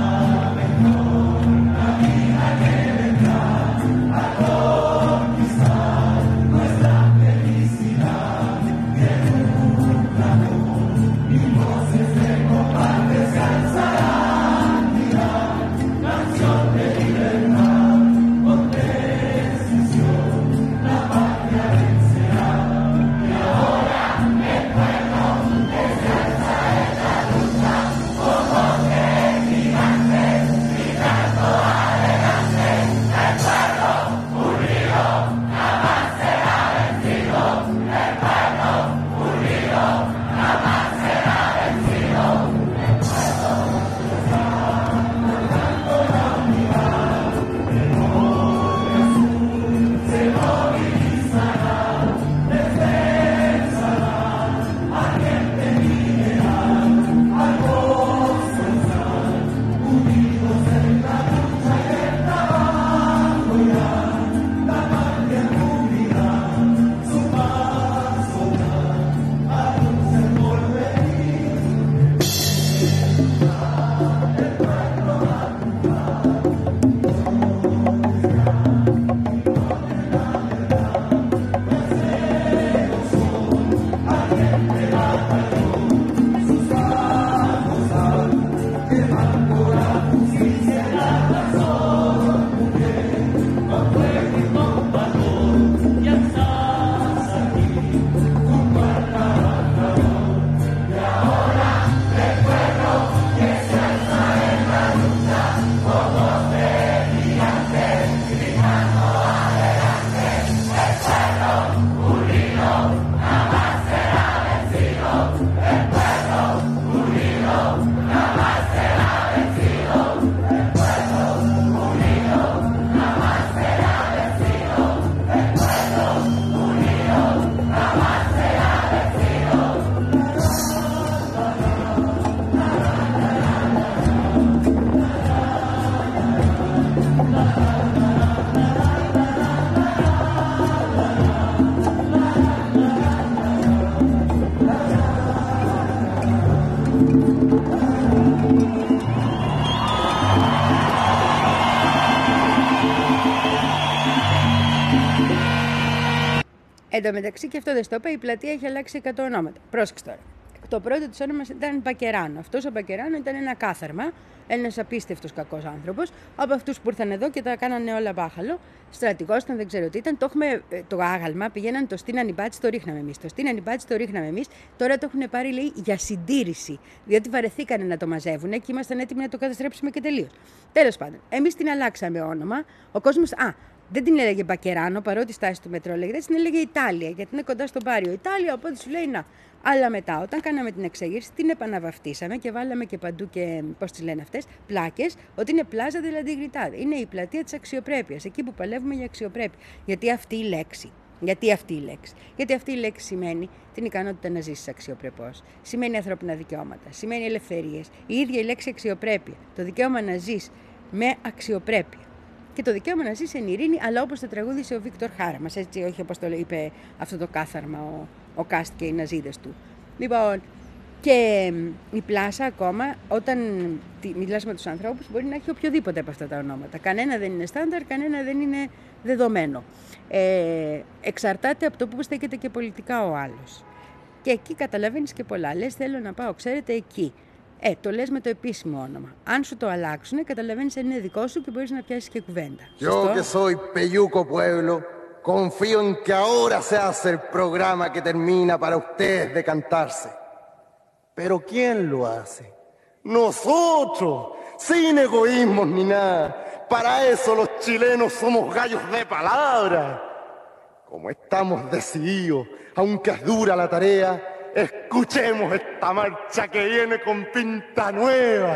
Εν τω μεταξύ και αυτό δεν στο είπα, η πλατεία έχει αλλάξει εκατό ονόματα. Πρόσεξε τώρα. Το πρώτο της όνομα ήταν Μπακεράνο. Αυτός ο Μπακεράνο ήταν ένα κάθαρμα, ένας απίστευτος κακός άνθρωπος, από αυτούς που ήρθαν εδώ και τα κάνανε όλα μπάχαλο. Στρατηγός ήταν, δεν ξέρω τι ήταν. Το, έχουμε, το άγαλμα πήγαιναν, το στείναν οι μπάτσι, το ρίχναμε εμείς. Το στείναν οι μπάτσι, το ρίχναμε εμείς. Τώρα το έχουν πάρει, λέει, για συντήρηση. Διότι βαρεθήκανε να το μαζεύουν και ήμασταν έτοιμοι να το καταστρέψουμε και τελείως. Τέλος πάντων, εμείς την αλλάξαμε όνομα. Ο κόσμος. Α, δεν την έλεγε Μπακεράνο, παρότι στάση του μετρό λέγεται, την έλεγε Ιτάλια, γιατί είναι κοντά στον Πάριο Ιτάλια, οπότε σου λέει να. Αλλά μετά, όταν κάναμε την εξέγερση, την επαναβαφτίσαμε και βάλαμε και παντού και, πώς τις λένε αυτές, πλάκες, ότι είναι πλάζα de la Dignidad. Είναι η πλατεία της αξιοπρέπειας, εκεί που παλεύουμε για αξιοπρέπεια. Γιατί αυτή η λέξη. Γιατί αυτή η λέξη. Γιατί αυτή η λέξη σημαίνει την ικανότητα να ζήσεις αξιοπρεπώς. Σημαίνει ανθρώπινα δικαιώματα. Σημαίνει ελευθερίες. Η ίδια η λέξη αξιοπρέπεια. Το δικαίωμα να ζεις με αξιοπρέπεια. Και το δικαίωμα να ζεις εν ειρήνη, αλλά όπως το τραγούδισε ο Βίκτορ Χάρα μας, έτσι, όχι όπως το είπε αυτό το κάθαρμα ο, ο Κάστ και οι ναζίδες του. Λοιπόν, και η πλάσα ακόμα, όταν μιλάς με τους ανθρώπους, μπορεί να έχει οποιοδήποτε από αυτά τα ονόματα. Κανένα δεν είναι στάνταρ, κανένα δεν είναι δεδομένο. Ε, εξαρτάται από το που στέκεται και πολιτικά ο άλλος. Και εκεί καταλαβαίνεις και πολλά. Λες, θέλω να πάω, ξέρετε, εκεί. Ε, το λες με το επίσημο όνομα. Αν σου το αλλάξουν, καταλαβαίνεις ότι είναι δικό σου και μπορείς να πιάσεις και κουβέντα. Yo que soy Peyuco Pueblo, confío en que ahora se hace el programa que termina para ustedes de cantarse. Pero ¿quién lo hace? Nosotros, sin egoísmos ni nada. Para eso los chilenos somos gallos de palabra. Como estamos decididos, aunque es dura la tarea, escuchemos esta marcha que viene con pinta nueva.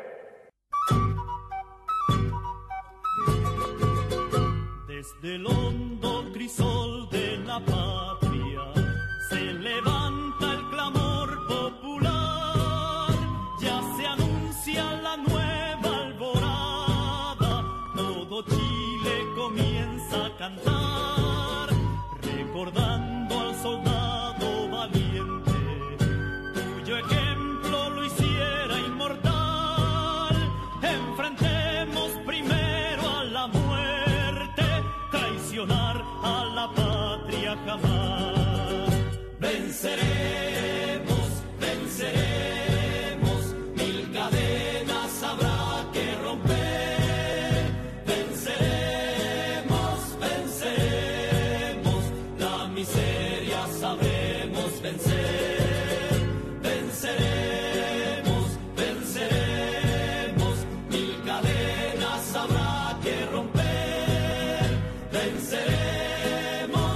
Desde el hondo crisol de la patria se levanta el clamor popular. Ya se anuncia la nueva alborada, todo Chile comienza a cantar, recordando al soldado valiente, cuyo ejemplo lo hiciera inmortal. Enfrentemos primero a la muerte, traicionar a la patria jamás. Venceremos, venceremos, mil cadenas habrá que romper. Venceremos, venceremos, la miseria sabremos vencer. Venceremos, venceremos, mil cadenas habrá que romper. Venceremos,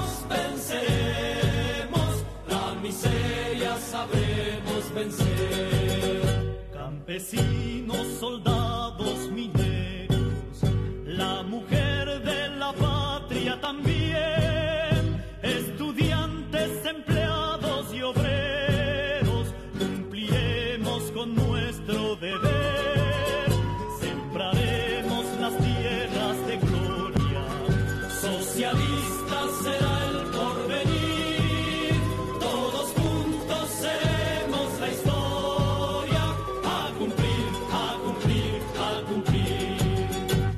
venceremos, la miseria sabremos vencer. Campesinos, soldados, mineros, la mujer de la patria también, estudiantes, empleados y obreros, cumpliremos con nuestro deber, sembraremos las tierras de gloria, socialista será el porvenir, todos juntos seremos la historia, a cumplir, a cumplir, a cumplir.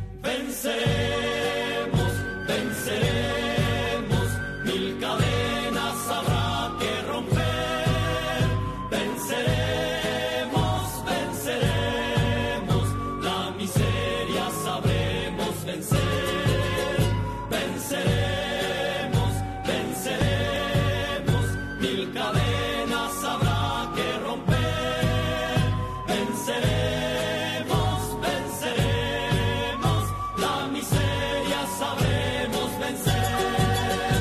Venceremos, venceremos, mil cadenas habrá que romper. Venceremos, venceremos, la miseria sabremos vencer. Venceremos, venceremos, mil cadenas habrá que romper. Venceremos, venceremos, la miseria sabremos vencer.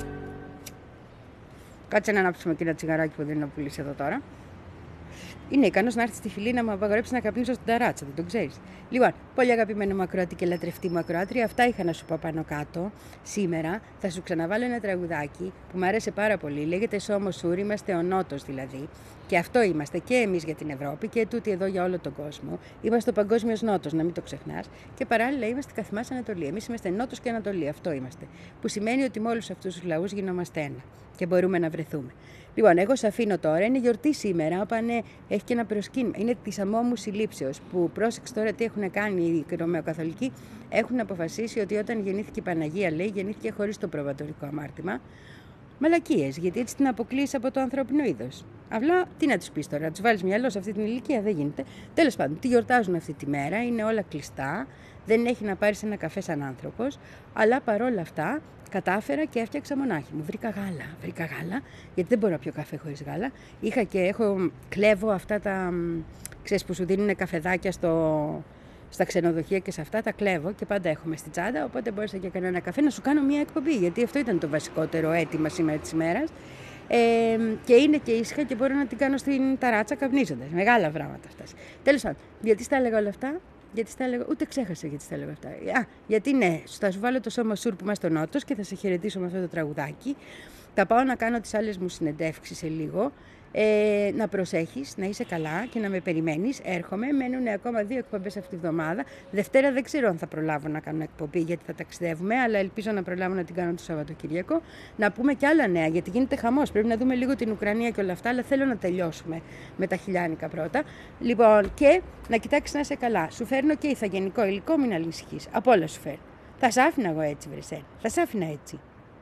Κάτσε να ανάψουμε και ένα τσιγαράκι που δίνει ο πουλής εδώ τώρα. Είναι ικανός να έρθει στη φυλή να μου απαγορέψει να καπνίσω στην ταράτσα, δεν το ξέρεις. Λοιπόν, πολύ αγαπημένο μου ακροατή και λατρευτή μου ακροάτρια, αυτά είχα να σου πω πάνω κάτω. Σήμερα θα σου ξαναβάλω ένα τραγουδάκι που μου άρεσε πάρα πολύ. Λέγεται Σόμο Σούρ, είμαστε ο Νότος δηλαδή. Και αυτό είμαστε και εμείς για την Ευρώπη και τούτοι εδώ για όλο τον κόσμο. Είμαστε ο Παγκόσμιος Νότος, να μην το ξεχνάς. Και παράλληλα είμαστε καθημάς Ανατολή. Εμείς είμαστε Νότος και Ανατολή, αυτό είμαστε. Που σημαίνει ότι με όλους αυτούς τους λαούς γινόμαστε ένα και μπορούμε να βρεθούμε. Λοιπόν, εγώ σε αφήνω τώρα. Είναι γιορτή σήμερα. Πάνε, έχει και ένα προσκύνημα. Είναι τη αμόμου συλλήψεως. Που πρόσεξε τώρα τι έχουν κάνει οι Ρωμαιοκαθολικοί. Έχουν αποφασίσει ότι όταν γεννήθηκε η Παναγία, λέει, γεννήθηκε χωρίς το προβατορικό αμάρτημα. Μαλακίες, γιατί έτσι την αποκλείεις από το ανθρώπινο είδος. Απλά τι να τους πεις τώρα, να τους βάλεις μυαλό σε αυτή την ηλικία, δεν γίνεται. Τέλος πάντων, τι γιορτάζουν αυτή τη μέρα, είναι όλα κλειστά, δεν έχει να πάρεις ένα καφέ σαν άνθρωπος, αλλά παρόλα αυτά κατάφερα και έφτιαξα μονάχη μου. Βρήκα γάλα, βρήκα γάλα, γιατί δεν μπορώ να πιω καφέ χωρίς γάλα. Είχα και έχω, κλέβω αυτά τα, ξέρεις που σου δίνουν καφεδάκια στο, στα ξενοδοχεία και σε αυτά, τα κλέβω και πάντα έχουμε στη τσάντα, οπότε μπόρεσα και έκανα ένα καφέ να σου κάνω μια εκπομπή, γιατί αυτό ήταν το βασικότερο αίτημα σήμερα της ημέρας. Ε, και είναι και ήσυχα και μπορώ να την κάνω στην ταράτσα καπνίζοντας. Μεγάλα πράγματα αυτά. Τέλος πάντων, γιατί στα έλεγα όλα αυτά. Γιατί στα έλεγα, ούτε ξέχασα γιατί στα έλεγα αυτά. Α, γιατί ναι, θα σου βάλω το σώμα σουρ που είμαστε στο Νότος και θα σε χαιρετήσω με αυτό το τραγουδάκι. Θα πάω να κάνω τις άλλες μου συνεντεύξεις σε λίγο. Ε, να προσέχεις, να είσαι καλά και να με περιμένεις. Έρχομαι, μένουν ακόμα δύο εκπομπές αυτή τη βδομάδα. Δευτέρα δεν ξέρω αν θα προλάβω να κάνω εκπομπή γιατί θα ταξιδεύουμε, αλλά ελπίζω να προλάβω να την κάνω το Σαββατοκύριακο. Να πούμε και άλλα νέα, γιατί γίνεται χαμός. Πρέπει να δούμε λίγο την Ουκρανία και όλα αυτά, αλλά θέλω να τελειώσουμε με τα χιλιάνικα πρώτα. Λοιπόν, και να κοιτάξεις να είσαι καλά. Σου φέρνω και ηθαγενικό υλικό, μην ανησυχείς. Από όλα σου φέρνω. Θα σ' άφηνα εγώ έτσι, βρεσέ. Θα σ' άφηνα έτσι.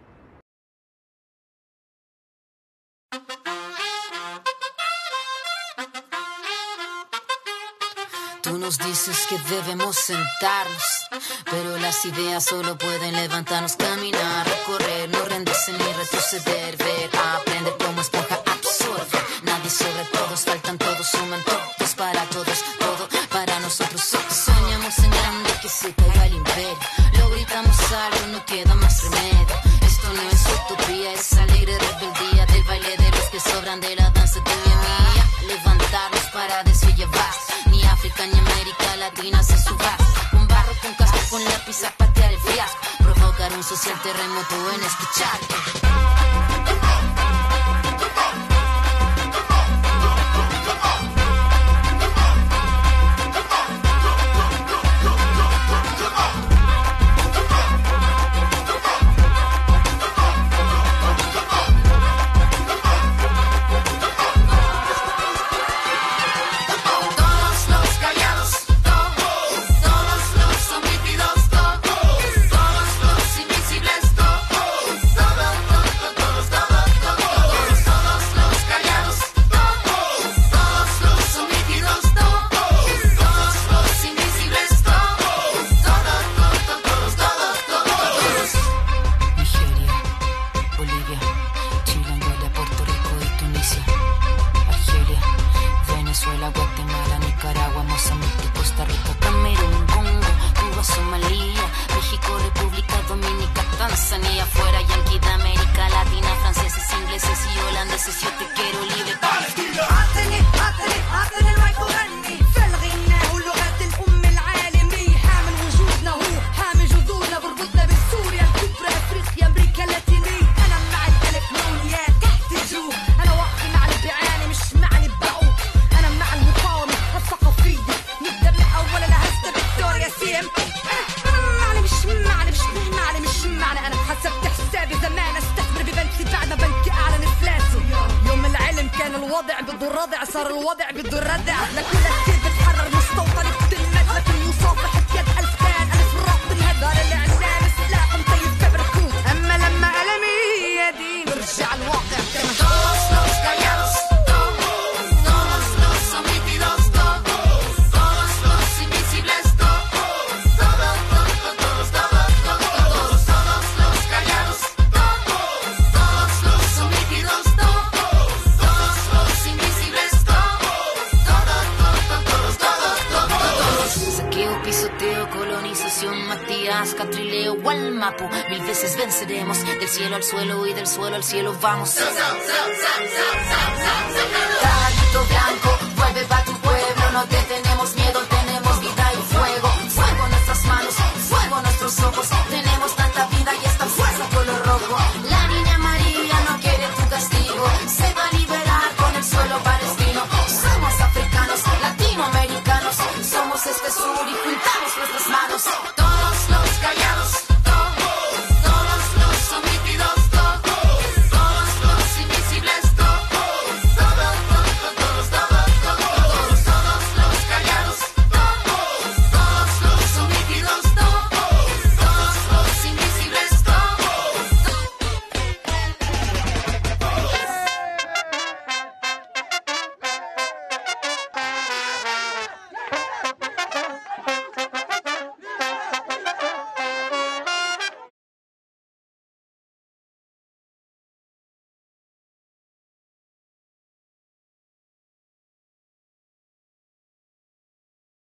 Tú nos dices que debemos sentarnos, pero las ideas solo pueden levantarnos, caminar, recorrer, no rendirse ni retroceder, ver, aprender como esponja, absorber. Nadie sobre todos, faltan todos, suman todos para todos, todo para nosotros. Soñamos en grande que se caiga el imperio, lo gritamos algo, no queda más remedio. Esto no es utopía, es alegre rebeldía del baile de los que sobran de la danza tuya y mía. Levantarnos para desfillevar. África ni América Latina se suba. Un barro con casco con lápiz a patear el fiasco. Provocar un social terremoto en escuchar. Del cielo al suelo y del suelo al cielo vamos.